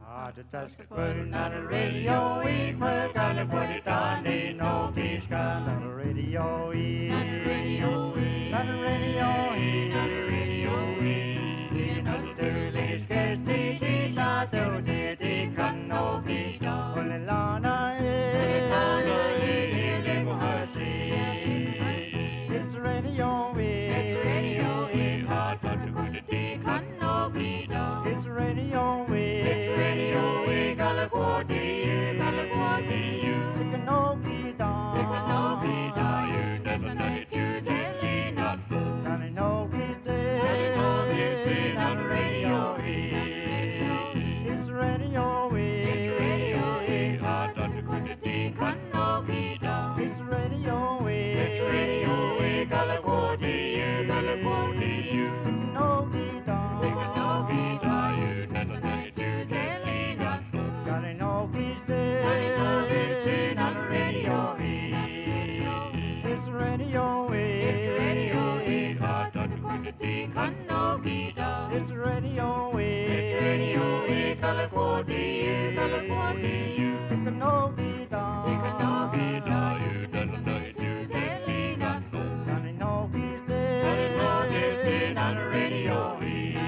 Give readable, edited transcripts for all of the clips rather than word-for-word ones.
Just putting on the radio, we put on the put it on, they know he's got on the radio, on the radio, on the radio, on the radio, you know the dirty scarce the teeth out there, they can no be done. When the lana it's the radio, it's the radio, hard but the good they can no be done. It's the radio, it's the radio, Galaguati, you. It can no be done. It can no be done. You never know it, you telling us. Can I know he's dead? Can I know he's dead on the radio? It's the radio, it's the radio, hard but the good they can no be done. It's the radio, it's the radio, Galaguati, you. It can no be done. It can no be done. You never know it, you telling us. Can I know he's dead? Can I know he's dead on the radio? It's the radio, it's the radio, hard but the good they can no be done. It's the radio, it's the radio, Galaguati, you. It can no be done. It can no be done. You never know it, you telling us. Can I know he's dead? Can I know he's dead on the radio?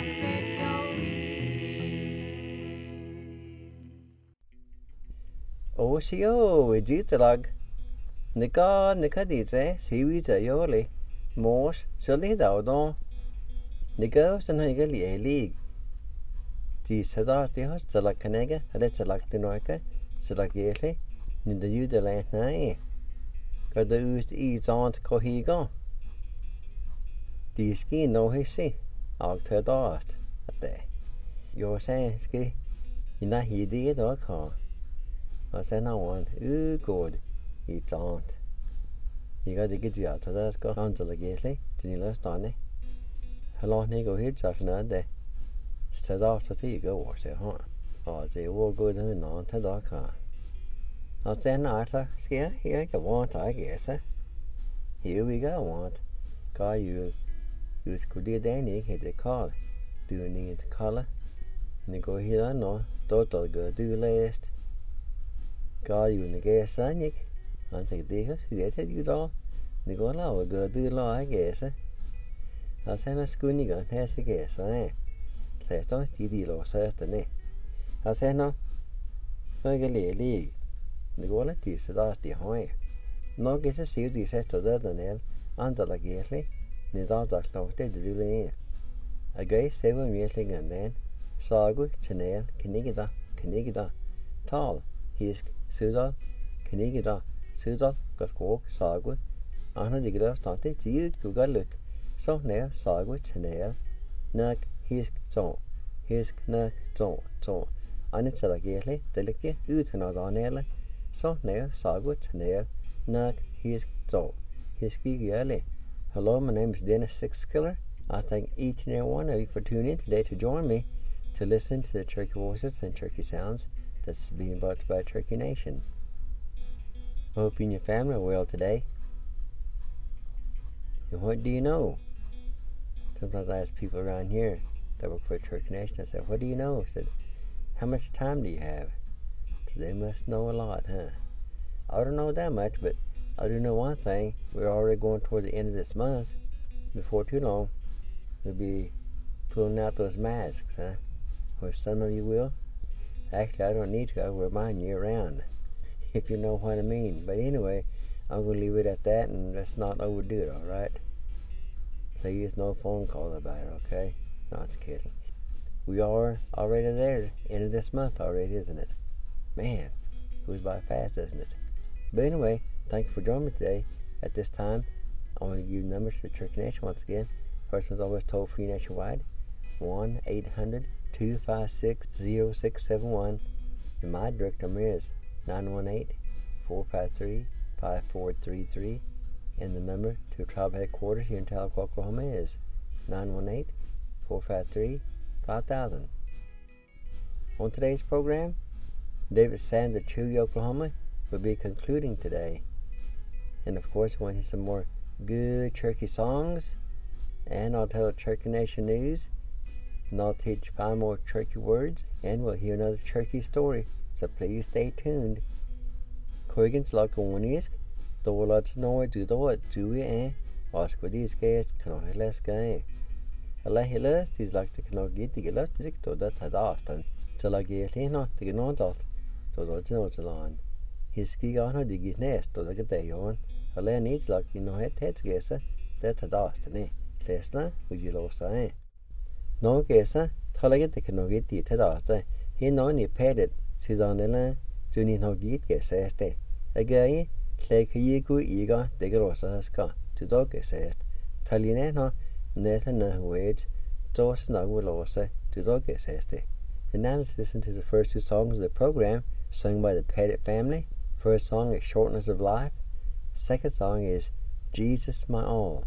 Osio, Ejitalag. Nika dice, Siwita Yoli. Mors, Shali Daudon. Nika, Sanaga League. The Sadati Hos, Salakanega, Retsalak Dinoika, Salakeli, in the Udeland Nai. Got the Oost Eats Aunt Cohigo. The ski no hissy, Octa Dart at there. You're saying ski, you're not he did or car. I said, no one, good, it's aunt. You got to get you out of that, go on to the gately, till you last on it. How long you go here, just another day? Said after you go wash it, huh? Oh, they will go down on to the car. I said, no, here you want, I guess, Here we go, want. Car you could do any, hit the car. Do you need the color? And you go here, no, total go do last. Car you in the gas, son, you. I say, dear, you said you all. They go allow a good do law, I guess, I said, no, schoony gun has a guess, Says, don't you law, says the name. I said, no, I get a league. The quality is last the high. No gets a seal the says to the nail, under the gately, the dog that's not dead to do the a gay 7 years and then, Sagu, Chanel, Canigida, Tall, Hisk, Sudal, Canigida, Sudal, got walk, Sagu, Anna the girl started to you to go look. So nail, Sagu, Chanel, Nug, Hisk, Nug, so. And it's a gately, delicate, Utanada nail. So nail, Sagu, Chanel, Nug, Hisk, Hisky Gally. Hello, my name is Dennis Sixkiller. I thank each and every one of you for tuning in today to join me to listen to the Turkey voices and Turkey sounds that's being brought to you by Turkey Nation. I hope you and your family are well today. And what do you know? Sometimes I ask people around here that work for Turkey Nation, I said, what do you know? I said, how much time do you have? So they must know a lot, huh? I don't know that much, but I do know one thing. We're already going toward the end of this month. Before too long, we'll be pulling out those masks, huh? Or some of you will. Actually, I don't need to. I wear mine year round, if you know what I mean. But anyway, I'm going to leave it at that, and let's not overdo it, all right? Please, no phone call about it, okay? No, I'm just kidding. We are already there, end of this month already, isn't it? Man, it goes by fast, doesn't it? But anyway, thank you for joining me today. At this time, I want to give you numbers to the Turkey Nation once again. First one's always toll free nationwide, 1-800-256-0671. And my direct number is 918-453-5433. And the number to Tribe Headquarters here in Tahlequah, Oklahoma is 918-453-5000. On today's program, David Sands of Chewy, Oklahoma will be concluding today. And of course, I want to hear some more good turkey songs. And I'll tell the Turkey Nation news. and I'll teach 5 more Cherokee words, and we'll hear another Cherokee story, so please stay tuned. Corrigan's Laconisk, the Wallats Noah do the what do we ask what these guys can I less guy. Allah hillas, these like the cannot get the electric to that had asked, and till I get not to get on dust, so that's no salon. His ski on her dig nest to the day on. Allah needs like heads guess that had asked, Cessna, would you lose say? No guess, till I get the cannot get the head asked, he no ni paid it, says on the land, do need no get guess este. A guy, like ye go eager, the grossa ska, to dog guess est. Tell you no, net and no wage, Josh no will also to dog guess este. And now let's listen to the first 2 songs of the program, sung by the Pettit family. First song is Shortness of Life. Second song is Jesus My All.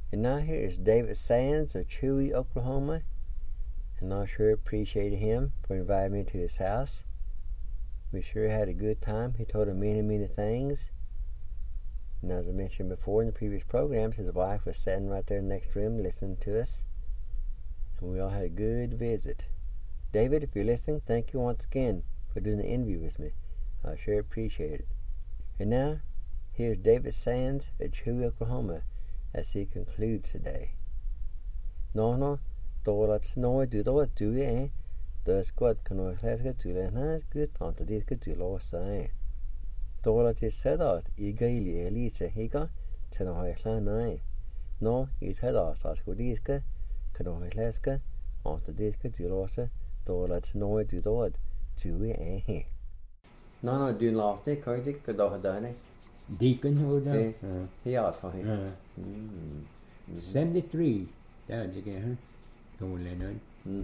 And now here is David Sands of Chewy, Oklahoma. And I sure appreciated him for inviting me to his house. We sure had a good time. He told us many, many things. And as I mentioned before in the previous programs, his wife was sitting right there in the next room listening to us. And we all had a good visit. David, if you're listening, thank you once again for doing the interview with me. I sure appreciate it. And now, here's David Sands at Chewy, Oklahoma, as he concludes today. No, Dorat no do the do it. The squad can always get to the nice good on to this good to lost sign. Dorat is said out, eagerly Elisa Higa, Teno High. No, it had us as good iska, can always leska, on to this good to lost. Dorat no do the word do it. No, do not take critic, could have done it. Deacon would have. Yeah, Tony. 73. That's again, huh? Go Leonard.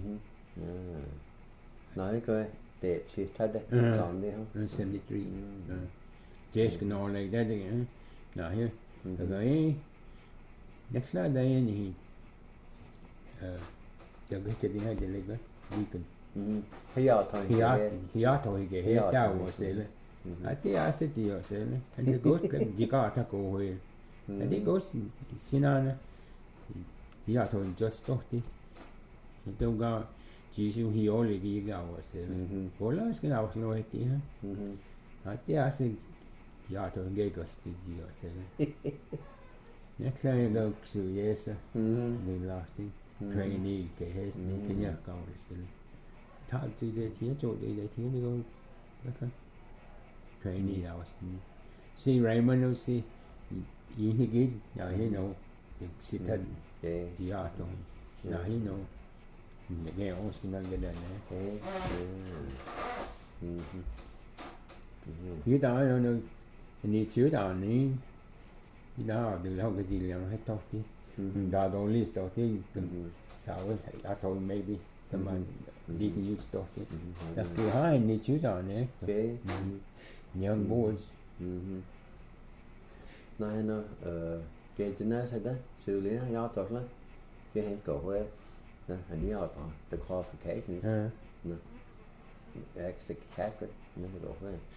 Nói coi để chỉ thật đấy, còn đi không? 73. Just can all like that again. Now here, the guy. Next day, he. The guy to be had the leg, Deacon. He ought to get his cow was sailor. I think I said to you, sailor, and the ghost you got to go away. And the ghost, Sinana, he ought to just talk to. He don't go, Jesus, he only gave our sailor. All I was going to know it, I think I said, you ought to get us to you, sailor. Next time you go to yes, the last thing, trainee, get his name, yeah, go, sailor. Talk to the teacher, the teacher go, trainee house. See Raymond, you see, you get, now you know, the sit at the art on. Now you know, the game also not get that. You don't know, and it's you down there. You know, the long as you have talked to, that only starting, so I told maybe somebody. Didn't use stuff. Left behind the children, young boys. Này nó cái trên đó sẽ đó xử lý nó nhau tốt lắm. Cái hàng tổ ấy, nè hành đi học toàn the qualifications. Nè, extra cap đấy, nó cái tổ ấy.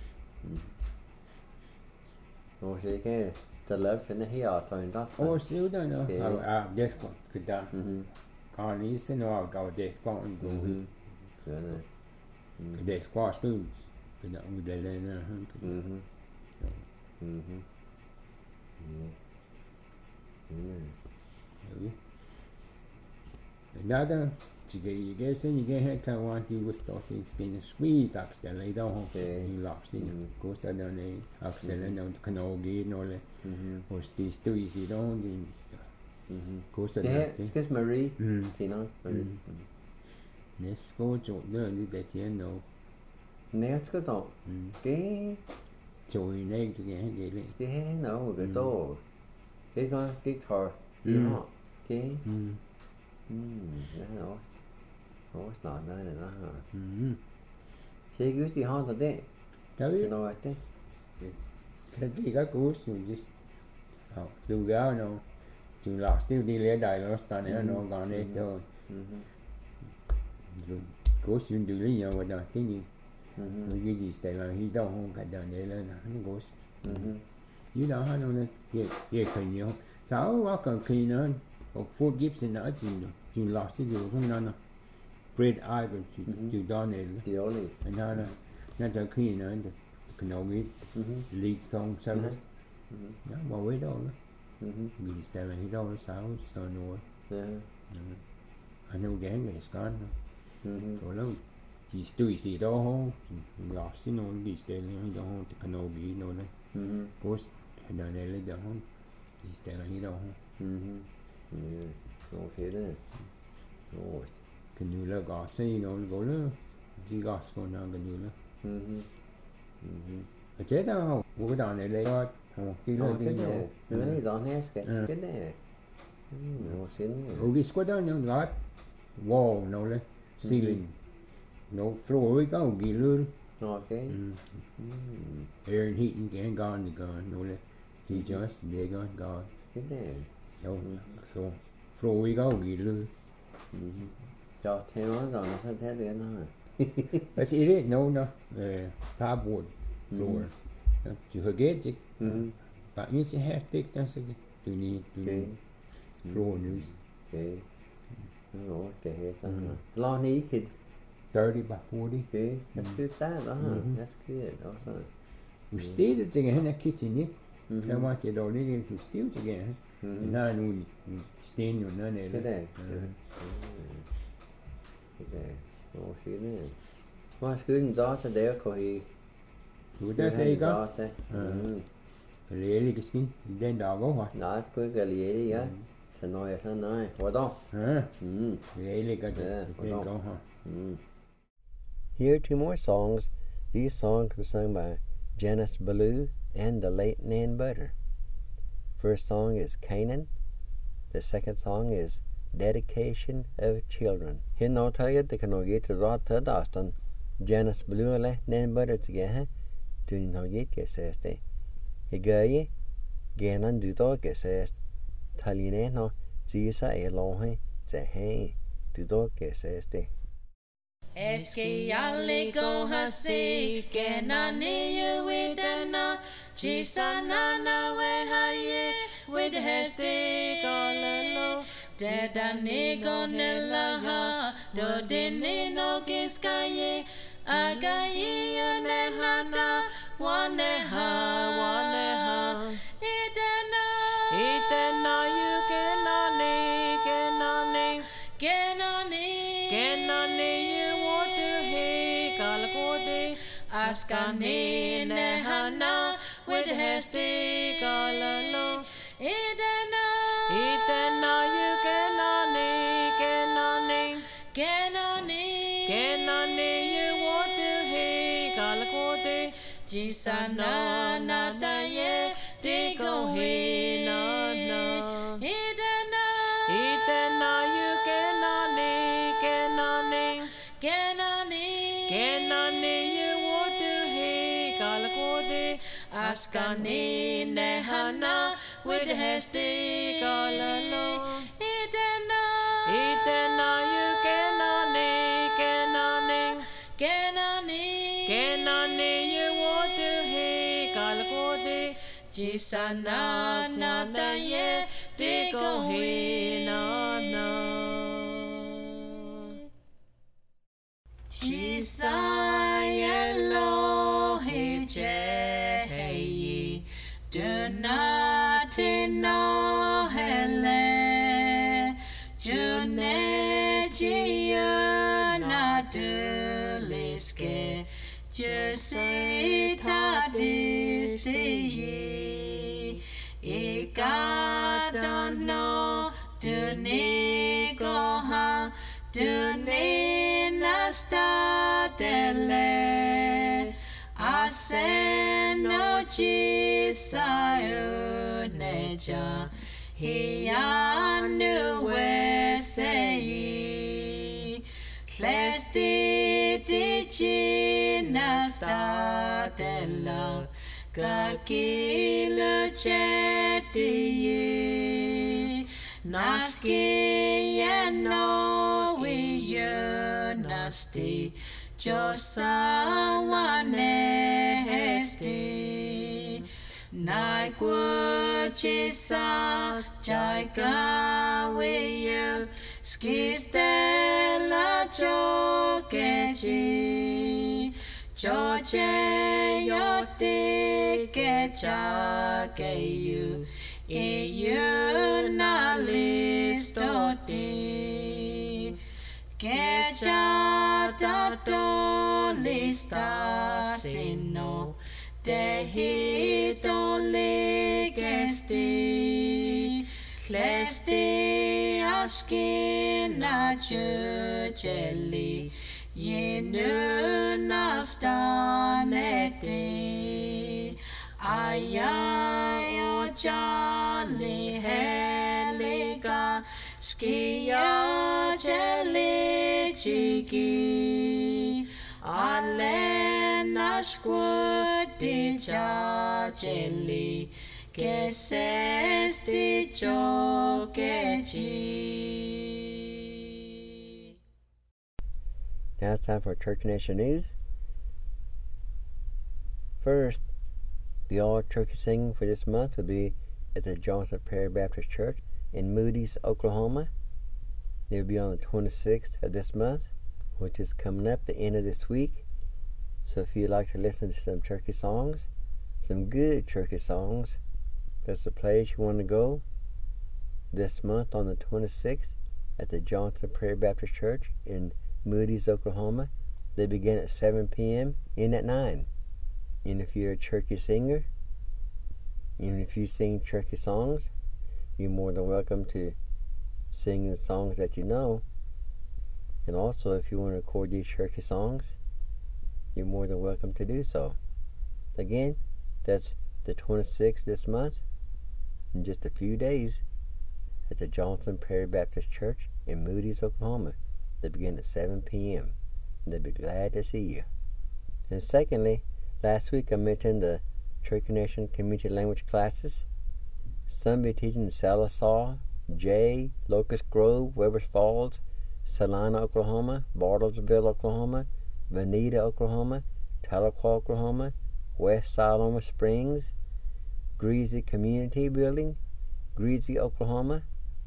Rồi thì cái the lớp sẽ nó hiểu toàn đó. Oh, still don't know. Yes, good done. Còn ý sẽ nói vào để con đủ. Để qua students, cái đó người đây lên hơn. Another, you say you get head kind of want you was starting being squeezed actually later on. You lost it. Of course, I don't know. Axel and the Kanogi and all that. Was this too easy down? Of course, I don't. Excuse Marie. Thì nói Marie. Let's go chỗ đó đi để chiến đấu. Next cái đó. Cái Chồi này chứ cái gì đấy. Cái nào cái tổ. Cái con guitar. Thì họ cái. Nó nó đây là nó. Cái cứ gì họ thật đấy. Tới. Nó đấy. Cái gì các cú xuống just. Dù gạo nó. Dù lọt still đi lấy đại nó tao này nó còn đây thôi. Cố xuyên từ lý do và cái gì cái gì tại là khi đâu không cả đời này lên là nó cố dưới đó nó về khởi nhiều sáu quá cần khi nữa một Ford Gibson nữa chỉ lọt chứ dù không nó Fred Ivan chỉ đó này nó cho khi nữa cái nào biết lead song sao đó nó bảo với đâu đó vì tại là khi đâu nó sáu sao nữa anh đâu ghé người scan rồi lâu chỉ tùy gì đó không lọt xin nó đi stay lên đó không cái nào bị nó đấy post hình này lên đó không đi stay lên đó không ok đấy rồi cái như là gõ xây nó gõ nữa chỉ gõ còn nào cái như nữa ở chế đâu không cái đòn này lên đó không cái này nó này dọn hết cái này nó xin cái squad đó nó gõ wall nó lên ceiling no floor we go gi luôn okay air and heat and gone no let just they gone cái này Jo, så får vi gå gilde. Cho theo nó rồi nó sẽ thế đến thôi. But it ain't no plywood floor. To forget it. But you should have thick that's a to need floor news. Okay. No, okay, so lo ní kid 30 by 40. okay. That's good size, That's good also. We stayed at in the kitchen, I want you already to steal again. And now we stand on none of Cái it. này. Cái này. Ồ, xí này. Mà cứ gió cho đéo coi. Would that say go? Gió chứ. Really, cái skin, then dog go what? Đó, cứ cái gì đi á. Sao nói. Ủa đâu? Really got then go huh? Here are two more songs. These songs were sung by Janice Ballou and the late Nan Butter. First song is Canaan. The second song is Dedication of Children. Here no target the can get to rot to Doston. Janice Ballou le Nan Butter together. Do no get que says they. He gay Ganon do dog que says Taline no Zisa a long to hey do dog que says they. Eski alle go hasi kena ni with na chisa na we haye with hesti golalo deda ni gonella ha do dini no kiskaye agaye ne hana one ha itena you Askane ne hana with hesti galalo itena you kenani you want to he galakode jisana nata ye de go he na itena you kenani Askane ne hana with hesti galalo itena you kenani you want to he galakode jisana nata ye de go he na jisaya lo he do not know hele June na duliske just say ta disti I don't know do ni go ha do ni nasta dele I say no Jisayo neja he anu we say Lesti dicina sta della kakila cheti naski no we nasti Josawane hesti Nai kuchisa Jaika wiyu Skistela chokechi Choche yoti kecha keyu Iyu na listoti Kecha tato lista sino Dehito ligesti Klesti askina chucheli Yinu nastaneti Ayayo chali heliga Skia cheli chiki Alena squati chacheli Que sesti Now it's time for Church Nation News. First, the all turkey singing for this month will be at the Johnson Prairie Baptist Church in Moody's, Oklahoma. It will be on the 26th of this month, which is coming up the end of this week. So if you'd like to listen to some turkey songs, some good turkey songs, that's the place you want to go this month on the 26th at the Johnson Prairie Baptist Church in Moody's, Oklahoma. They begin at 7 p.m. and at 9. And if you're a turkey singer, even if you sing turkey songs, you're more than welcome to sing the songs that you know. And also, if you want to record these turkey songs, you're more than welcome to do so. Again, that's the 26th this month, in just a few days, at the Johnson Prairie Baptist Church in Moody's, Oklahoma. They begin at 7 p.m. and they'll be glad to see you. And secondly, last week I mentioned the Turkey Nation community language classes. Some be teaching in Sallisaw, Jay, Locust Grove, Webbers Falls, Salina, Oklahoma, Bartlesville, Oklahoma, Veneta, Oklahoma, Tahlequah, Oklahoma, West Saloma Springs, Greasy Community Building, Greasy, Oklahoma,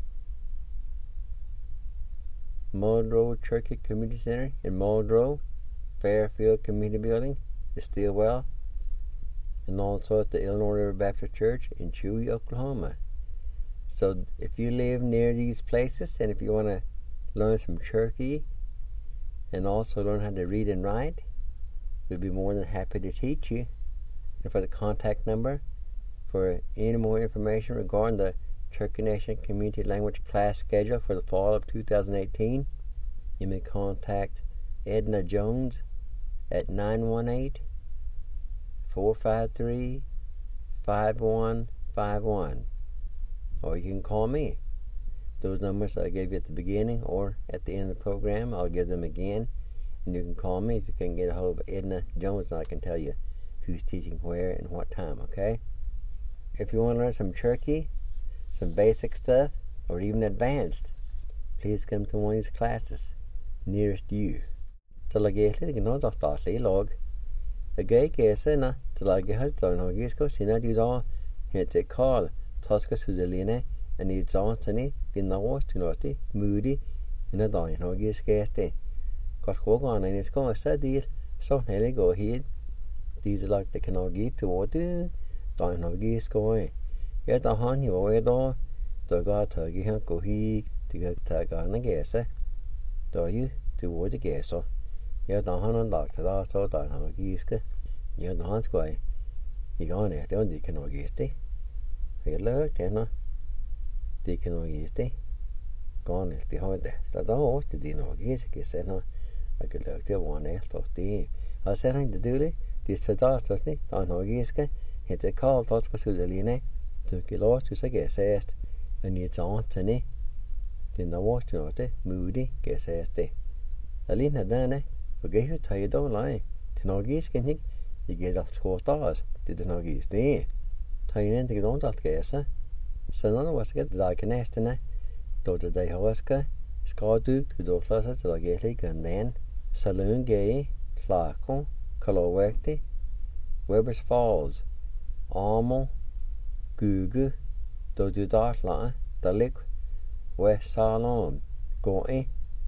Muldrow Turkey Community Center in Muldrow, Fairfield Community Building in Stillwell, and also at the Illinois River Baptist Church in Chewy, Oklahoma. So if you live near these places and if you want to learn some Turkey and also learn how to read and write, we'd be more than happy to teach you. And for the contact number for any more information regarding the Turkey Nation Community Language class schedule for the fall of 2018, you may contact Edna Jones at 918-453-5151, or you can call me. Those numbers I gave you at the beginning or at the end of the program, I'll give them again, and you can call me if you can get a hold of Edna Jones, and I can tell you who's teaching where and what time, okay? If you want to learn some Turkey, some basic stuff, or even advanced, please come to one of these classes nearest you. Talageli no dostasli log. A gay kesa na talagahas don hogisko sina dido hete call Tosca Sudeline and it's on tani dinawas tinoti moody in a don hogiskaste. Got hog on and it's going to study so nearly go ahead. These are like the canogi to water don hogisko. Yet a honey over door, the god turkey han go he to get tag on a guesser. Do you to wood the guesser? Yet a honey doctor also don hogiska. Yet the hunt squay. He gone at the canogisti. He looked and the canogisti. Gone is the holiday. So the horse to the nogiski said no. I could look to one else to the. I said I to do it. This is the dostasni don hogiska. Hit a call Tosca Sudeline. Took a lot to say guess asked, and it's on to ne. Then the watch not moody guess asked. Alina Dane, forget you tell you don't lie. Tenogis can he get us score stars. Did the Nogis there? Tell you to get on that guess. So none of us get the canastana. Do the day hoska, Scardu to do closer to the Gaelic and then Saloon Gay, Clarkon, Colowecti, Webbers Falls, Armel. Google, do Dartla, Dalik, West Salon, Goy,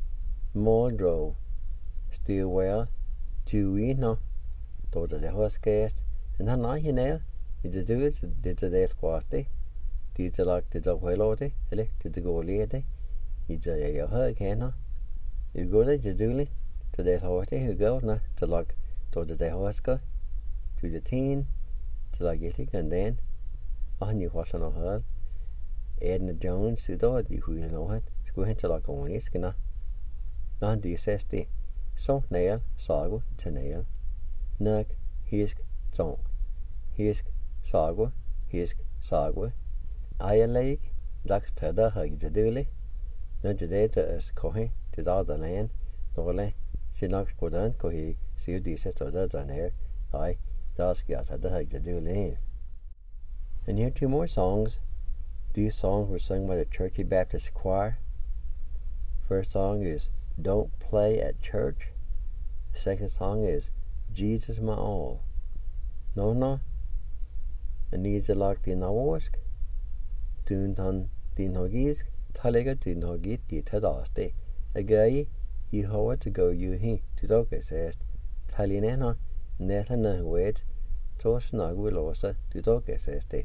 Muldrow, Stillwell, Chewy, no, do the Hoscast, and how now you know, it's a do it, did the day squatty, did the like the wheelody, did the go lady, it's a hurricane, you go to the dooley, to the horty, who go na, to like, do the Hosca, to the teen, to like it, and then. On you watch on her, Edna Jones, who thought you who know it, go into like on his skinner. Non DSSD, so nail, sago, to nail, nug, hisk, song, hisk, sago, hisk, sago. I lake, duck to the hug the dooley, no to day to us cohe, to all the land, dole, she knocks go down, cohe, see DSS or the done here, I, does get the hug the dooley. And here are two more songs These songs were sung by the Cherokee Baptist Choir. First song is Don't Play at Church. The second song is Jesus My All. No, Anita Lock Din Awask. Duntan Din Hogis, Talega Din Hogit Di Tadaste. A guy, you how to go you he to dog assessed. Talinena, Netana Wait, so snug will also to dog assessed.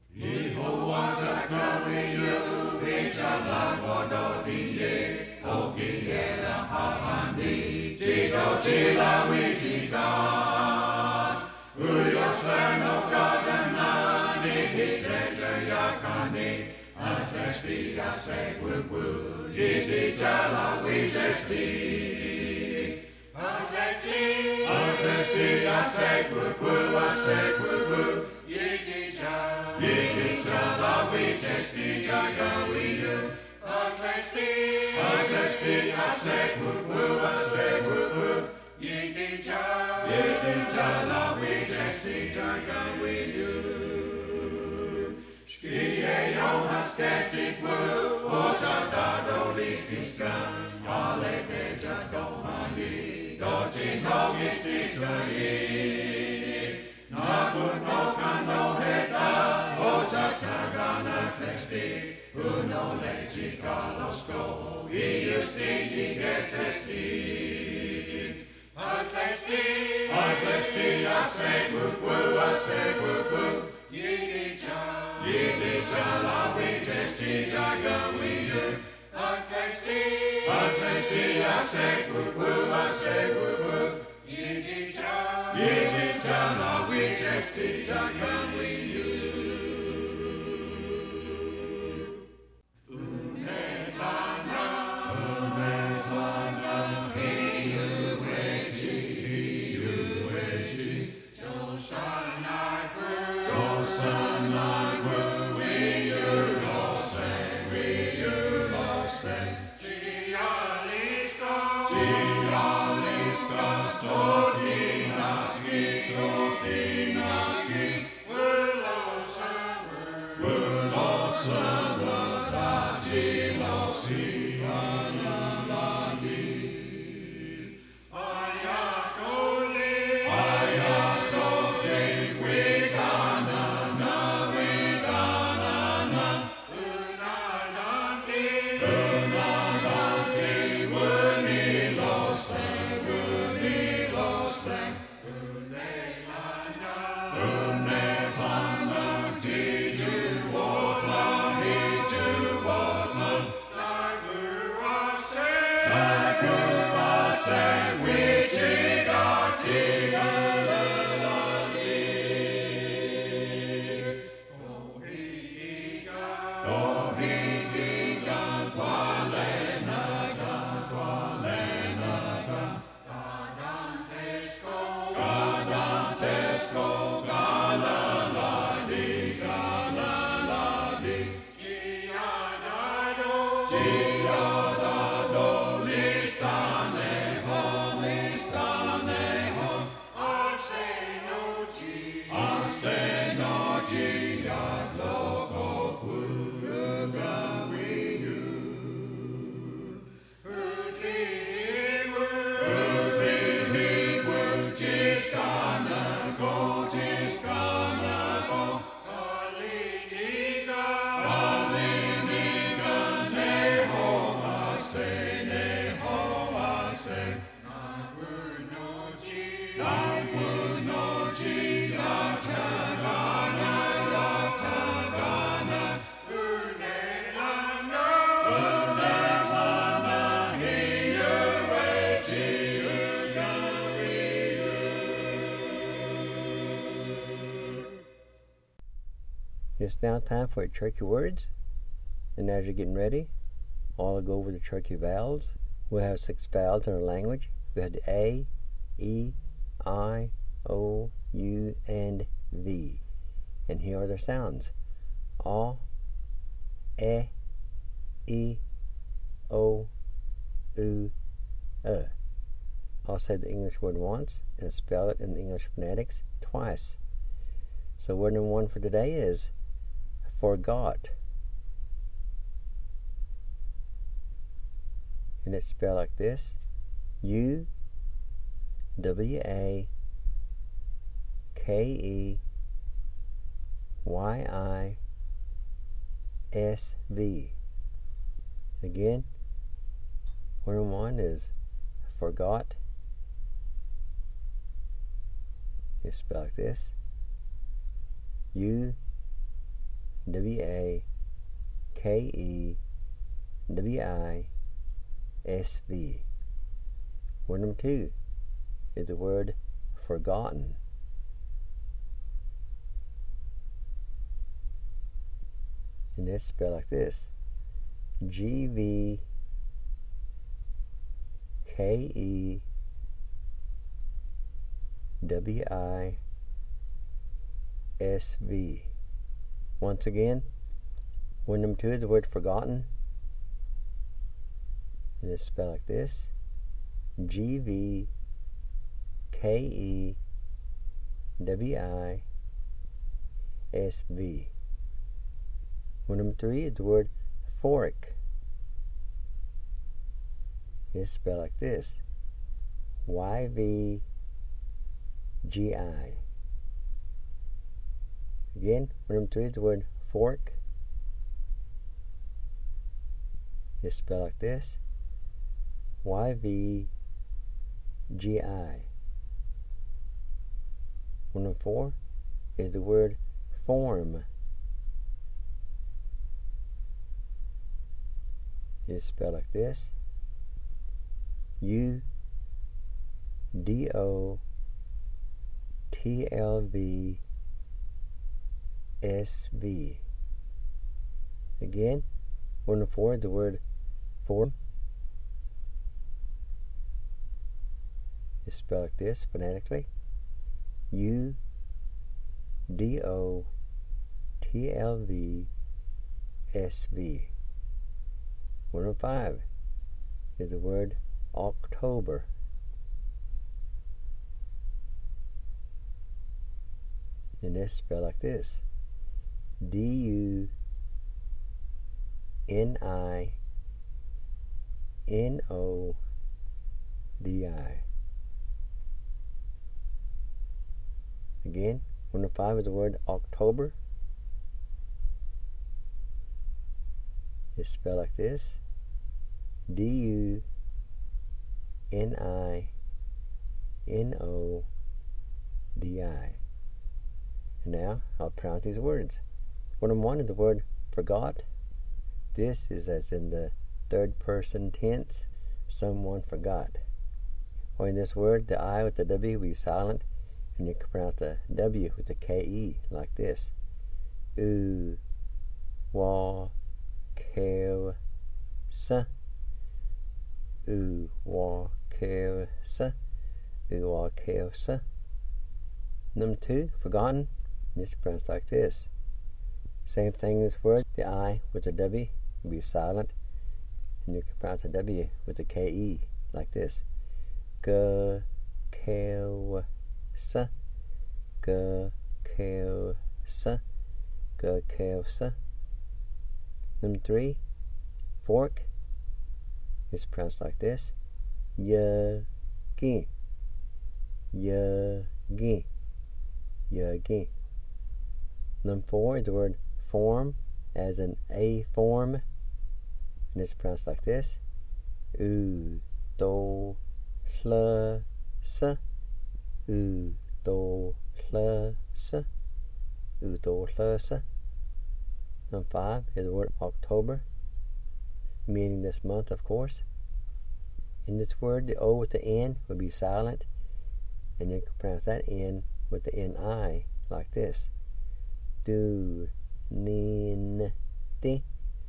It's now time for Cherokee words, and as you're getting ready, I'll go over the Cherokee vowels. We have 6 vowels in our language. We have the A, E, I, O, U, and V. And here are their sounds. A, E, O, U, I'll say the English word once and spell it in English phonetics twice. So word number 1 for today is forgot. And it's spelled like this. U-W-A-K-E-Y-I-S-V. Again, 1 is forgot. It's spelled like this. U-W-A-K-E-W-I-S-V. Word number 2 is the word forgotten. And it's spelled like this. G-V-K-E-W-I-S-V. Once again, word number 2 is the word forgotten. And it's spelled like this. G-V-K-E-W-I-S-V. Word number 3 is the word fork. It's spelled like this. Y-V-G-I. Again, word number 3 is the word fork. It's spelled like this. Y-V-G-I. Word number 4 is the word form. It's spelled like this. U-D-O-T-L-V-S-V. Again, word number 4 is the word form. It's spelled like this phonetically. U-D-O-T-L-V-S-V. Word number 5 is the word October. And it's spelled like this. D-U-N-I-N-O-D-I. Again, word number 5 is the word October. It's spelled like this. D-U-N-I-N-O-D-I. And now I'll pronounce these words. Word number 1 is the word forgot. This is as in the third person tense. Someone forgot. Or in this word, the I with the W will be silent, and you can pronounce the W with the K-E like this. U-wa-kev-sa. U-wa-kev-sa. U-wa-kev-sa. Number 2, forgotten. This is pronounced like this. Same thing in this word. The I with the W will be silent, and you can pronounce the W with the K-E like this. G-kev-sa. G-kev-sa. G-kev-sa. Number 3, fork. It's pronounced like this. Y-gi. Y-gi. Y-gi. Number 4 is the word form, as in a form, and it's pronounced like this. U-do-fl-sa. U-do-fl-sa. U-do-fl-sa. Number 5 is the word October, meaning this month, of course. In this word, the O with the N would be silent, and you can pronounce that N with the N-I like this. Do-nin-ti.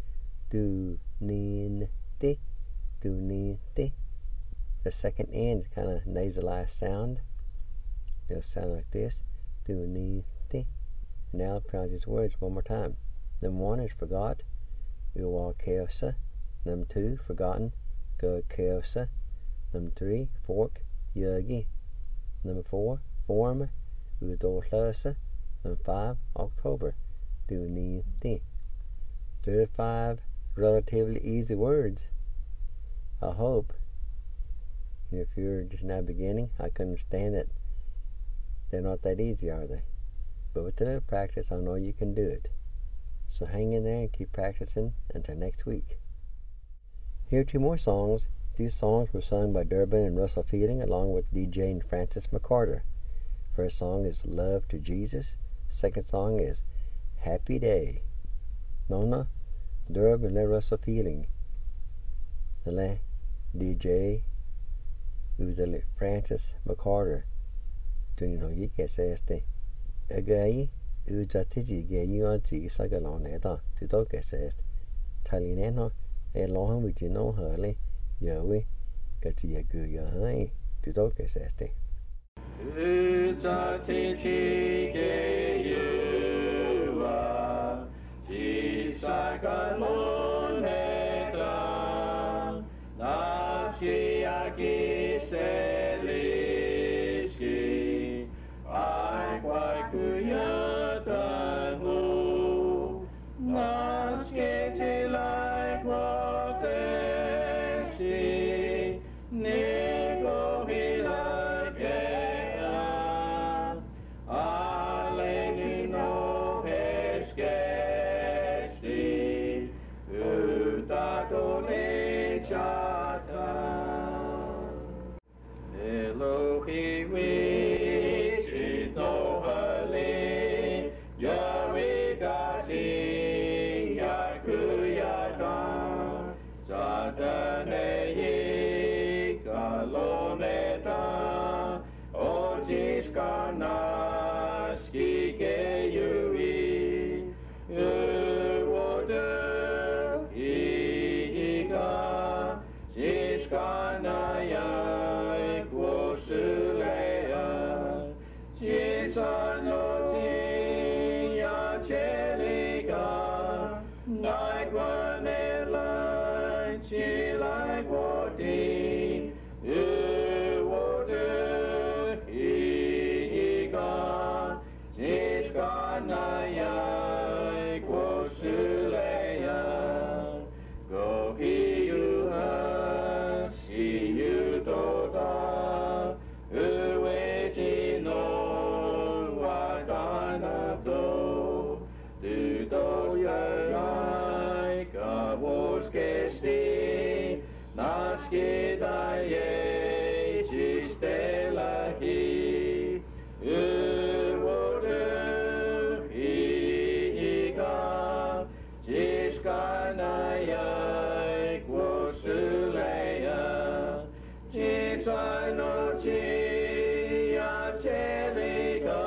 Do-nin-ti. Do-nin-ti. The second N is kind of nasalized sound. It'll sound like this. Do-nin-ti. Now I'll pronounce these words one more time. Number 1 is forgot. U-wa-kev-sa. Number 2, forgotten. G-kev-sa. Number 3, fork. Y-gi. Number 4, form. U-do-fl-sa. Number 5, October. Do-ni-ti. 35 relatively easy words. I hope, if you're just now beginning, I can understand that they're not that easy, are they? But with a little practice, I know you can do it. So hang in there and keep practicing until next week. Here are 2 more songs. These songs were sung by Durbin and Russell Fielding along with DJ and Francis McCarter. First song is Love to Jesus. Second song is Happy Day. Nona, Durbin and Russell Fielding. The DJ, who's Francis McCarter. Doing no you get says the guy who's a tiji gay you on Jesus alone either to dog says Talineno along with you know hurley Yahweh got you a good high to dog says the It's a tiji gay you are Jesus alone either Nashi Aki Seliski I quite Kuyatahu Naski like what she Nego he like Aleni no Heskesti Utato Chata Elohi which is no holy Yahweh Gasi Yakuyata Satane Kaloneta Ojiskanaski Geyui Water Iga Jiskanaya Quosulea Jisanotia Cheliga Naikwanela Chilakwoti Water Iga Jiskanaya Quosulea Go he you see you toda Uweti no Wakana do Do yai Kawoskesti Naski daye Jistelahi Uwodu Iga Jiskanaya Quosulea Jisanochi Acheliga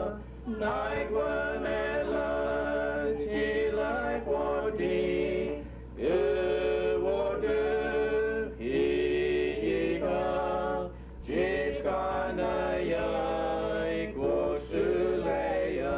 Naikwanela Chilakwoti Uwodu Iga Jiskanaya Quosulea.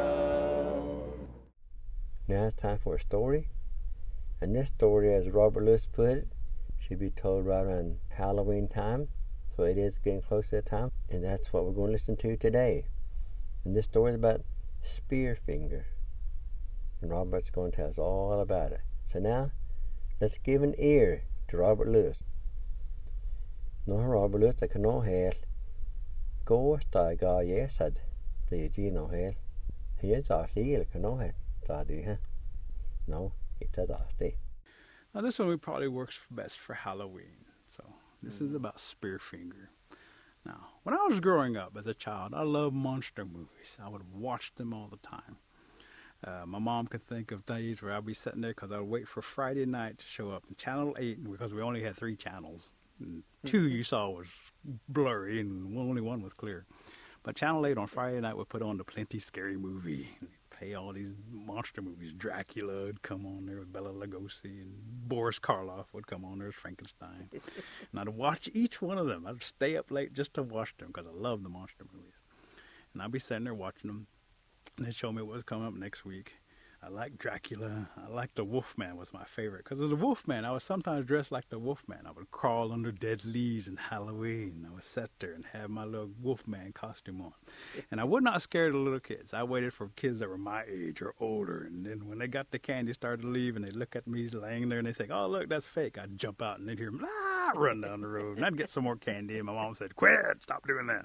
Now it's time for a story. And this story, as Robert Lewis put it, should be told right around Halloween time. So it is getting close to that time. And that's what we're going to listen to today. And this story is about Spearfinger. And Robert's going to tell us all about it. So now, let's give an ear to Robert Lewis. No, Robert Lewis, I can no hell. Go stay go yesad. Please, you know hell. Here's our seal, can no hell. Sorry, huh? No, it's a dusty. Now this one probably works best for Halloween. So this is about Spearfinger. Now, when I was growing up as a child, I loved monster movies. I would watch them all the time. My mom could think of days where I'd be sitting there because I would wait for Friday night to show up on Channel 8 because we only had 3 channels. And 2 you saw was blurry and only 1 was clear. But Channel 8 on Friday night would put on the Plenty Scary Movie. Play all these monster movies. Dracula would come on there with Bela Lugosi, and Boris Karloff would come on there as Frankenstein. And I'd watch each one of them. I'd stay up late just to watch them because I love the monster movies. And I'd be sitting there watching them, and they'd show me what was coming up next week. I like Dracula. I like the Wolfman was my favorite. Because as a Wolfman, I was sometimes dressed like the Wolfman. I would crawl under dead leaves in Halloween. I would sit there and have my little Wolfman costume on. And I would not scare the little kids. I waited for kids that were my age or older. And then when they got the candy started to leave and they look at me laying there and they think, oh, look, that's fake. I'd jump out and they'd hear them run down the road. And I'd get some more candy. And my mom said, quit, stop doing that.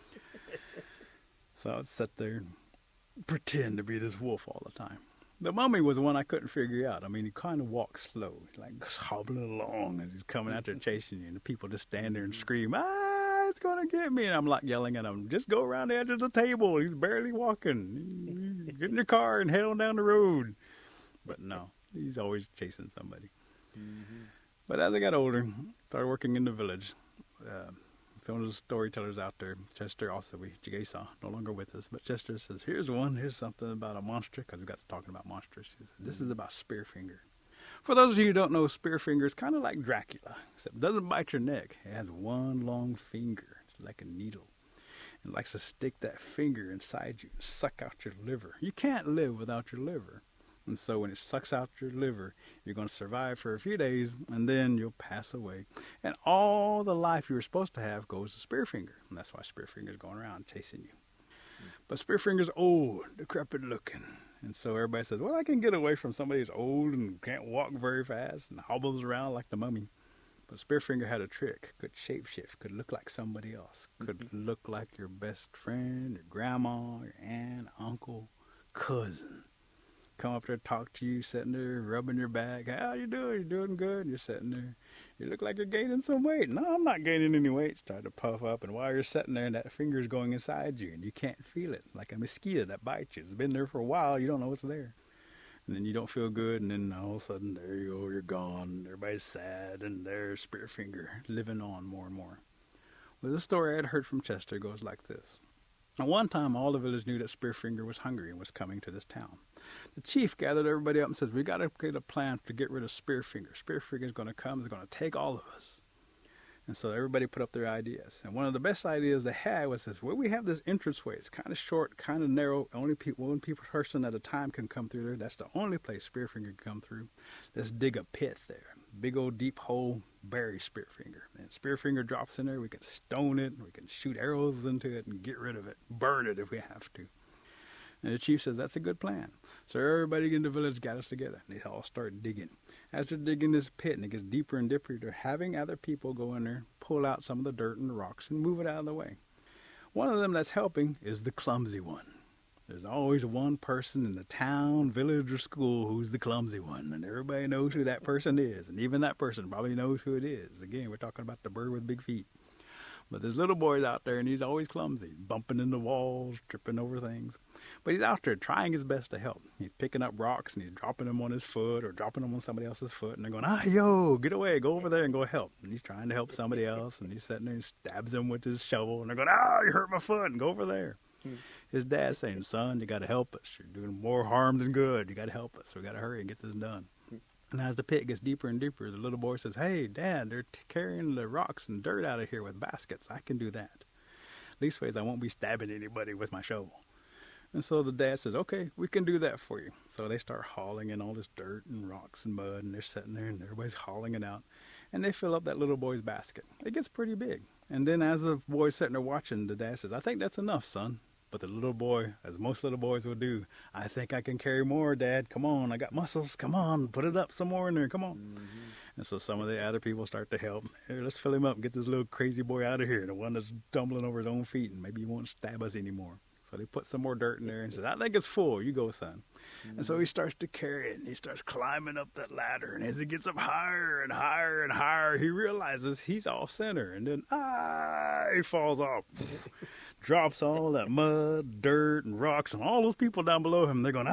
So I'd sit there and pretend to be this wolf all the time. The mummy was the one I couldn't figure out. I mean, he kind of walks slow, like hobbling along, and he's coming out there chasing you, and the people just stand there and scream, it's going to get me. And I'm like yelling at him, just go around the edge of the table. He's barely walking. Get in your car and head on down the road. But no, he's always chasing somebody. Mm-hmm. But as I got older, started working in the village. Some of the storytellers out there, Chester also, Jigsaw, no longer with us, but Chester says, here's something about a monster, because we got to talking about monsters. He said, this is about Spearfinger. For those of you who don't know, Spearfinger is kind of like Dracula, except it doesn't bite your neck. It has one long finger, like a needle. It likes to stick that finger inside you and suck out your liver. You can't live without your liver. And so when it sucks out your liver, you're going to survive for a few days, and then you'll pass away. And all the life you were supposed to have goes to Spearfinger. And that's why Spearfinger's going around chasing you. But Spearfinger's old, decrepit looking. And so everybody says, well, I can get away from somebody who's old and can't walk very fast and hobbles around like the mummy. But Spearfinger had a trick. Could shapeshift, could look like somebody else. Could look like your best friend, your grandma, your aunt, uncle, cousin. Come up there, talk to you, sitting there, rubbing your back. How you doing? You doing good? You're sitting there. You look like you're gaining some weight. No, I'm not gaining any weight. Start to puff up, and while you're sitting there, that finger's going inside you, and you can't feel it, like a mosquito that bites you. It's been there for a while. You don't know what's there. And then you don't feel good, and then all of a sudden, there you go, you're gone. Everybody's sad, and there's Spearfinger living on more and more. Well, this story I had heard from Chester goes like this. Now, one time, all the village knew that Spearfinger was hungry and was coming to this town. The chief gathered everybody up and says, we got to get a plan to get rid of Spearfinger. Spearfinger's going to come. He's going to take all of us. And so everybody put up their ideas. And one of the best ideas they had was this, well, we have this entranceway. It's kind of short, kind of narrow. Only one person at a time can come through there. That's the only place Spearfinger can come through. Let's dig a pit there. Big old deep hole, bury Spearfinger. And Spearfinger drops in there. We can stone it. We can shoot arrows into it and get rid of it. Burn it if we have to. And the chief says, that's a good plan. So everybody in the village gathers together. And they all start digging. As they're digging this pit and it gets deeper and deeper, they're having other people go in there, pull out some of the dirt and the rocks and move it out of the way. One of them that's helping is the clumsy one. There's always one person in the town, village, or school who's the clumsy one. And everybody knows who that person is. And even that person probably knows who it is. Again, we're talking about the bird with big feet. But there's little boys out there, and he's always clumsy, bumping into walls, tripping over things. But he's out there trying his best to help. He's picking up rocks, and he's dropping them on his foot or dropping them on somebody else's foot. And they're going, yo, get away, go over there and go help. And he's trying to help somebody else, and he's sitting there and stabs them with his shovel. And they're going, you hurt my foot, and go over there. His dad's saying, son, you got to help us. You're doing more harm than good. You got to help us. We got to hurry and get this done. And as the pit gets deeper and deeper, the little boy says, hey, Dad, they're carrying the rocks and dirt out of here with baskets. I can do that. Leastways, I won't be stabbing anybody with my shovel. And so the dad says, okay, we can do that for you. So they start hauling in all this dirt and rocks and mud, and they're sitting there, and everybody's hauling it out. And they fill up that little boy's basket. It gets pretty big. And then as the boy's sitting there watching, the dad says, I think that's enough, son. But the little boy, as most little boys will do, I think I can carry more, Dad. Come on, I got muscles. Come on, put it up some more in there. Come on. Mm-hmm. And so some of the other people start to help. Here, let's fill him up and get this little crazy boy out of here, the one that's stumbling over his own feet, and maybe he won't stab us anymore. So they put some more dirt in there and says, I think it's full. You go, son. Mm-hmm. And so he starts to carry it, and he starts climbing up that ladder. And as he gets up higher and higher and higher, he realizes he's off center. And then, he falls off. Drops all that mud, dirt, and rocks, and all those people down below him. They're going,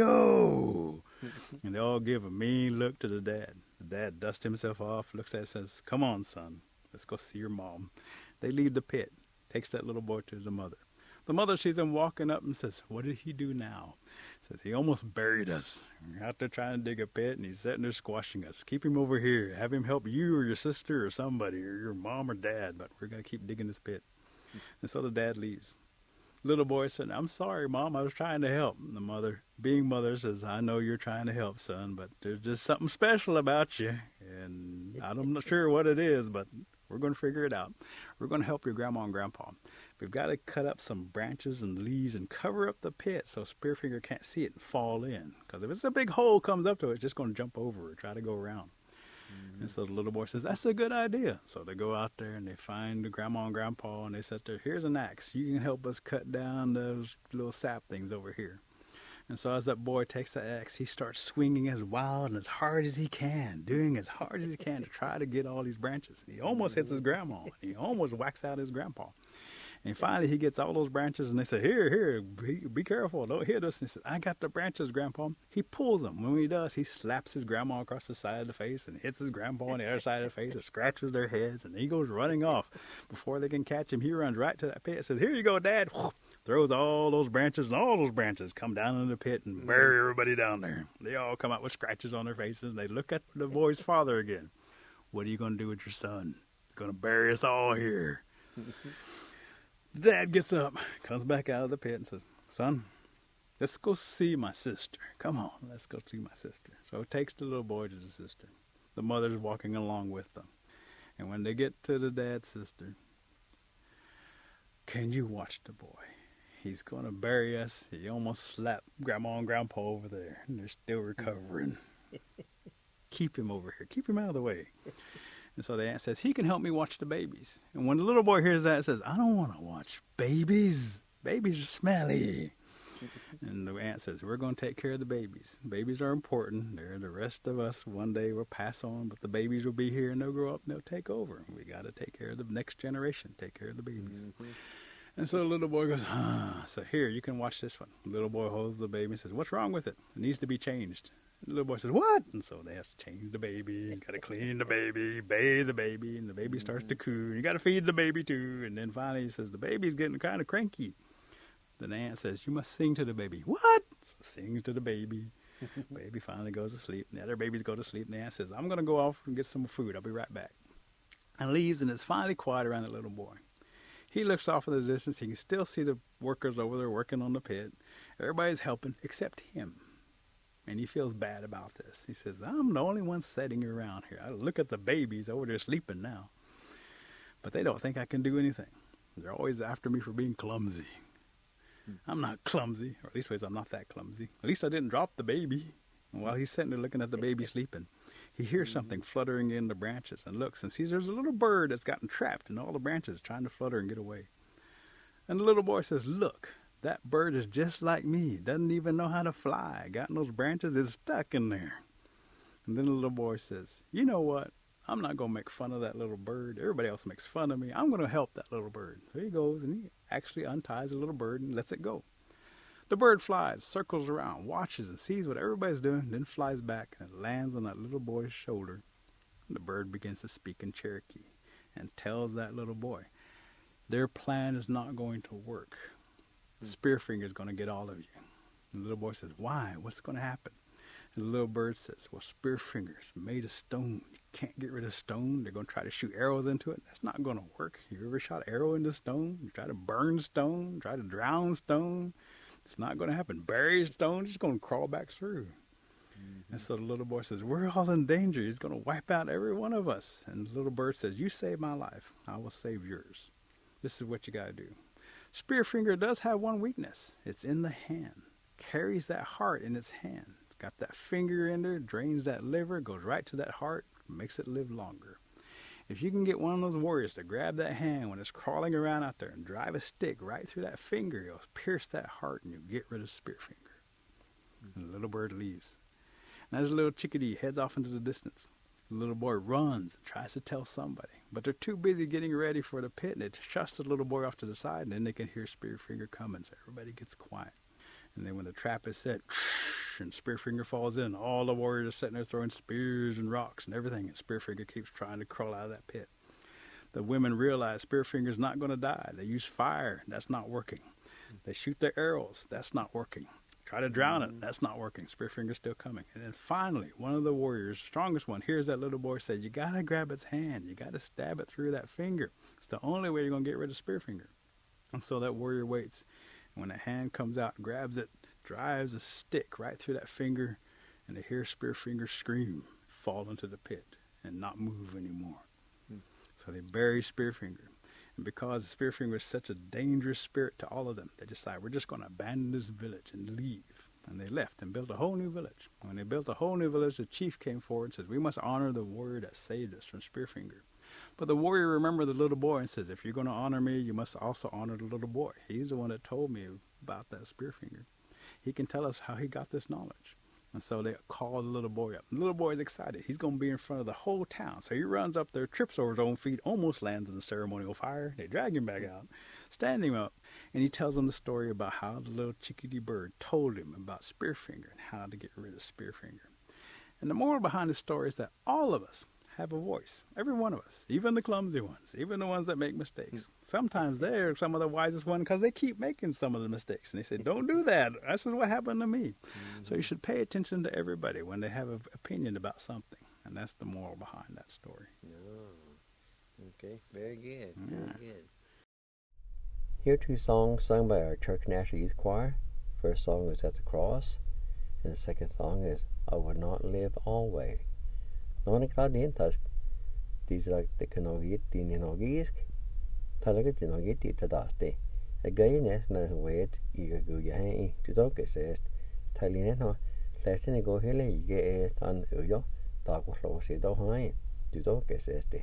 yo! And they all give a mean look to the dad. The dad dusts himself off, looks at it, says, come on, son. Let's go see your mom. They leave the pit. Takes that little boy to the mother. The mother sees him walking up and says, what did he do now? Says, he almost buried us. We're out there trying to dig a pit, and he's sitting there squashing us. Keep him over here. Have him help you or your sister or somebody or your mom or dad, but we're going to keep digging this pit. And so the dad leaves. Little boy said, I'm sorry, Mom, I was trying to help. And the mother, being mother, says, I know you're trying to help, son, but there's just something special about you. And I'm not sure what it is, but we're going to figure it out. We're going to help your grandma and grandpa. We've got to cut up some branches and leaves and cover up the pit so Spearfinger can't see it and fall in. Because if it's a big hole comes up to it, it's just going to jump over or try to go around. And so the little boy says, that's a good idea. So they go out there and they find the grandma and grandpa and they said, here's an axe. You can help us cut down those little sap things over here. And so as that boy takes the axe, he starts swinging as wild and as hard as he can, doing as hard as he can to try to get all these branches. He almost hits his grandma. He almost whacks out his grandpa. And finally, he gets all those branches, and they say, here, be careful. Don't hit us. And he says, I got the branches, Grandpa. He pulls them. When he does, he slaps his grandma across the side of the face and hits his grandpa on the other side of the face and scratches their heads, and he goes running off. Before they can catch him, he runs right to that pit and says, here you go, Dad. Throws all those branches, and all those branches come down in the pit and bury everybody down there. They all come out with scratches on their faces, and they look at the boy's father again. What are you going to do with your son? He's going to bury us all here. Dad gets up, comes back out of the pit and says, son, let's go see my sister. Come on, let's go see my sister. So he takes the little boy to the sister. The mother's walking along with them. And when they get to the dad's sister, can you watch the boy? He's going to bury us. He almost slapped Grandma and Grandpa over there, and they're still recovering. Keep him over here. Keep him out of the way. And so the aunt says, he can help me watch the babies. And when the little boy hears that, he says, I don't want to watch babies. Babies are smelly. And the aunt says, we're going to take care of the babies. Babies are important. They're the rest of us. One day we'll pass on, but the babies will be here and they'll grow up and they'll take over. We got to take care of the next generation, take care of the babies. Mm-hmm. And so the little boy goes, so here, you can watch this one. The little boy holds the baby and says, what's wrong with it? It needs to be changed. The little boy says, what? And so they have to change the baby. You got to clean the baby, bathe the baby, and the baby starts to coo. You got to feed the baby too. And then finally he says, the baby's getting kind of cranky. Then the aunt says, you must sing to the baby. What? So sings to the baby. Baby finally goes to sleep. And the other babies go to sleep. And the aunt says, I'm going to go off and get some food. I'll be right back. And leaves, and it's finally quiet around the little boy. He looks off in the distance. He can still see the workers over there working on the pit. Everybody's helping except him. And he feels bad about this. He says, I'm the only one sitting around here. I look at the babies over there sleeping now. But they don't think I can do anything. They're always after me for being clumsy. I'm not clumsy, or at least I'm not that clumsy. At least I didn't drop the baby. And while he's sitting there looking at the baby sleeping, he hears something fluttering in the branches and looks and sees there's a little bird that's gotten trapped in all the branches trying to flutter and get away. And the little boy says, look, that bird is just like me. Doesn't even know how to fly. Got in those branches, is stuck in there. And then the little boy says, you know what? I'm not going to make fun of that little bird. Everybody else makes fun of me. I'm going to help that little bird. So he goes and he actually unties the little bird and lets it go. The bird flies, circles around, watches and sees what everybody's doing, then flies back and it lands on that little boy's shoulder. And the bird begins to speak in Cherokee and tells that little boy, their plan is not going to work. Spearfinger's going to get all of you. And the little boy says, why? What's going to happen? And the little bird says, well, Spearfinger's made of stone. You can't get rid of stone. They're going to try to shoot arrows into it. That's not going to work. You ever shot an arrow into stone? You try to burn stone, try to drown stone. It's not going to happen. Bury stone, it's going to crawl back through. Mm-hmm. And so the little boy says, we're all in danger. He's going to wipe out every one of us. And the little bird says, you saved my life. I will save yours. This is what you got to do. Spearfinger does have one weakness. It's in the hand. Carries that heart in its hand. It's got that finger in there, drains that liver, goes right to that heart, makes it live longer. If you can get one of those warriors to grab that hand when it's crawling around out there and drive a stick right through that finger, you'll pierce that heart and you'll get rid of Spearfinger. And the little bird leaves. And as the little chickadee heads off into the distance, the little boy runs and tries to tell somebody. But they're too busy getting ready for the pit, and they shush the little boy off to the side, and then they can hear Spearfinger coming, so everybody gets quiet. And then when the trap is set, and Spearfinger falls in, all the warriors are sitting there throwing spears and rocks and everything, and Spearfinger keeps trying to crawl out of that pit. The women realize Spearfinger's not going to die. They use fire. That's not working. They shoot their arrows. That's not working. Try to drown it. That's not working. Spearfinger's still coming. And then finally, one of the warriors, the strongest one, hears that little boy say, you got to grab its hand. You got to stab it through that finger. It's the only way you're going to get rid of Spearfinger. And so that warrior waits. When a hand comes out and grabs it, drives a stick right through that finger, and they hear Spearfinger scream, fall into the pit, and not move anymore. So they bury Spearfinger. And because Spearfinger is such a dangerous spirit to all of them, they decide, we're just going to abandon this village and leave. And they left and built a whole new village. When they built a whole new village, the chief came forward and says, we must honor the warrior that saved us from Spearfinger. But the warrior remembered the little boy and says, if you're going to honor me, you must also honor the little boy. He's the one that told me about that Spearfinger. He can tell us how he got this knowledge. And so they call the little boy up. The little boy is excited. He's going to be in front of the whole town. So he runs up there, trips over his own feet, almost lands in the ceremonial fire. They drag him back out, stand him up, and he tells them the story about how the little chickadee bird told him about Spearfinger and how to get rid of Spearfinger. And the moral behind the story is that all of us have a voice. Every one of us, even the clumsy ones, even the ones that make mistakes. Sometimes they're some of the wisest ones because they keep making some of the mistakes. And they say, don't do that. This is what happened to me. So you should pay attention to everybody when they have an opinion about something. And that's the moral behind that story. Oh, okay, very good, very good. Here are two songs sung by our Church National Youth Choir. First song is At the Cross, and the second song is I Would Not Live Always. Någon gradientas disrak de kanogit dininogisk talagat dinogit itadaste a gaynes na wet iga guyahi to dogesest talineno lesson go hele ige est an uyo dago flosi do hai to dogeseste.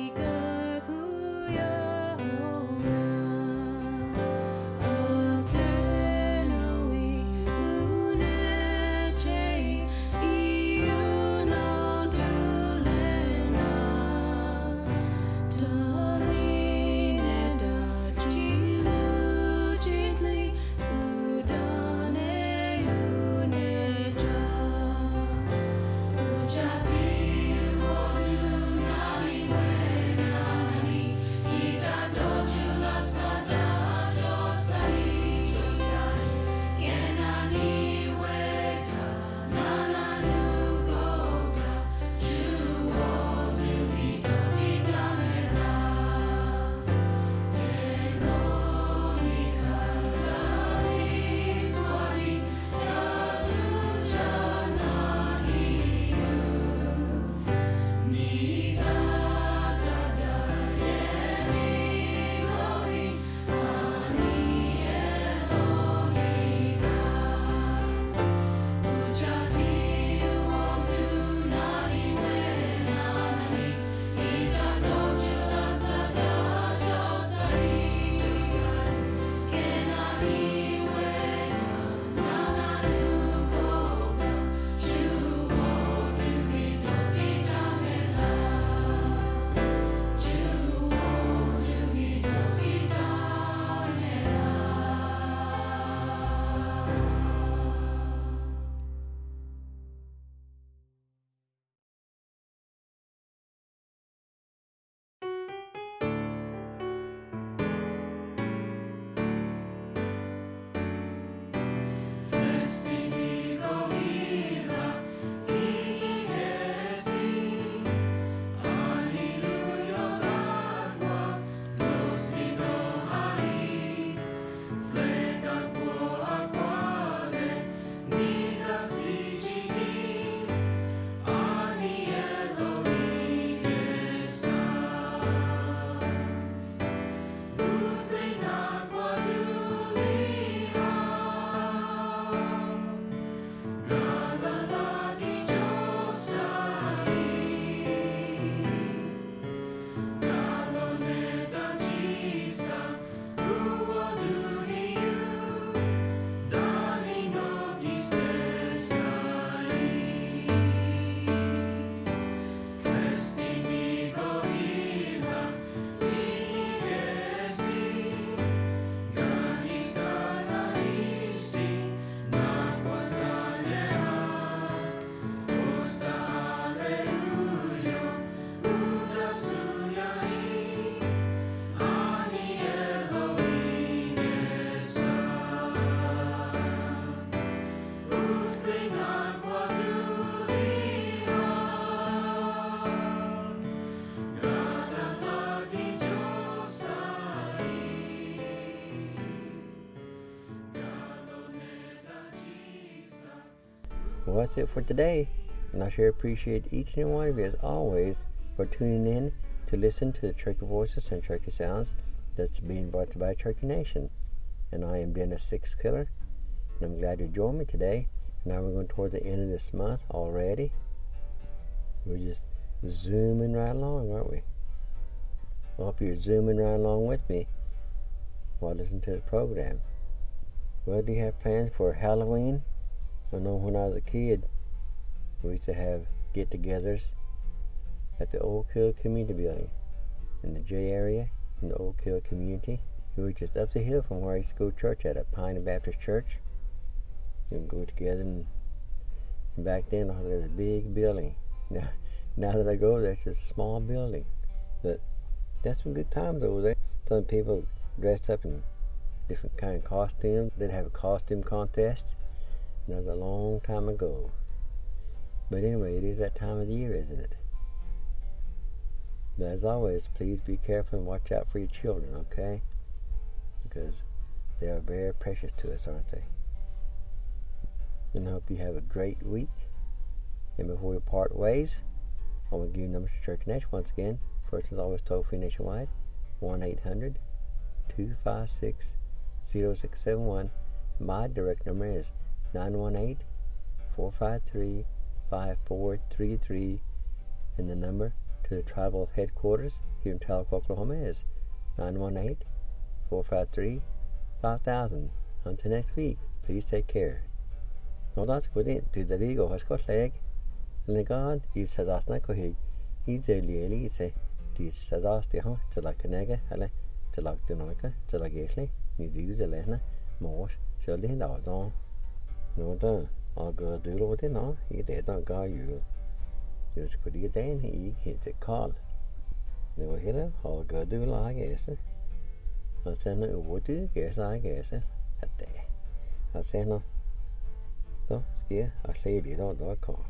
Say Well, that's it for today. And I sure appreciate each and every one of you, as always, for tuning in to listen to the Turkey Voices and Turkey Sounds that's being brought to you by Turkey Nation. And I am Dennis Six Killer, and I'm glad you joined me today. Now we're going towards the end of this month already. We're just zooming right along, aren't we? I hope you're zooming right along with me while listening to the program. Well, do you have plans for Halloween? I know when I was a kid, we used to have get-togethers at the Oak Hill Community Building in the J area, in the Oak Hill community. We were just up the hill from where I used to go to church at Pioneer Baptist Church. We'd go together, and back then there was a big building. Now that I go there, it's just a small building. But that's some good times over there. Some people dressed up in different kind of costumes. They'd have a costume contest. And that was a long time ago. But anyway, it is that time of the year, isn't it? But as always, please be careful and watch out for your children, okay? Because they are very precious to us, aren't they? And I hope you have a great week. And before we part ways, I want to give you numbers to Turkey Nation once again. First, as always, toll-free nationwide, 1-800-256-0671. My direct number is 918-453-5433. And the number to the tribal headquarters here in Tahlequah, Oklahoma is 918-453-5000. Until next week, please take care. No, that's good. Did the ego has got leg? Legad is Sadasna Kohig. He's a lily, say, did Sadasti, huh? To like a nega, hele, to like the Noika, to like Ashley, Nidu the Lena, Morse, surely and all done. No, I'll go do what they know. He did not go you. Just could you then he hit the call. They were here, I'll go do like guess. I'll send it over to guess I guess it at day. I'll send no. Đó, kia, I'll say it on .com.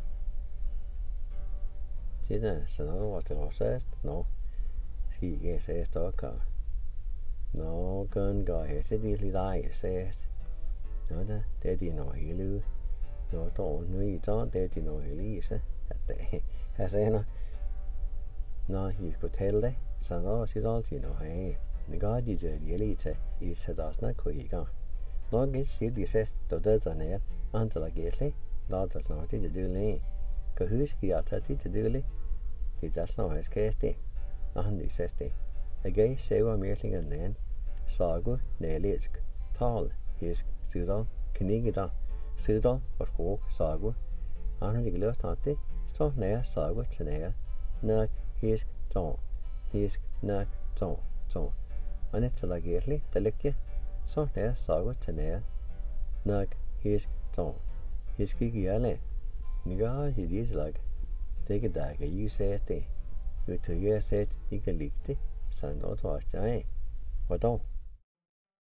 See that, so no, what the says, no, she says .com. No, gun guy, said the lie says, no, that, they didn't know he knew, no, don't know you don't, they didn't know he leaves, at the, has no, no, you could tell they, so no, she's all, you know, hey, the God you did, you lead, is a does not go, you go. No, get see, says, the dead on it. Until I guess Lord does not to do lee. Kahuski are 30 to do lee. That's not his case. And he says, a gay sewa merling and then Sagu, Nelisk, tall, his Sudan, Knigida, Sudan, or Hawk, Sagu, and the glass tante, so near Sagu, Chanea, Nug, his ton, his Nug, ton. And it's like Gerly, the lick, so near Sagu, Chanea, Nug, his ton. His kiki alle. Niga, it is like take a dagger, you say it. You to your set, you can lick it, sand out was giant. What don't?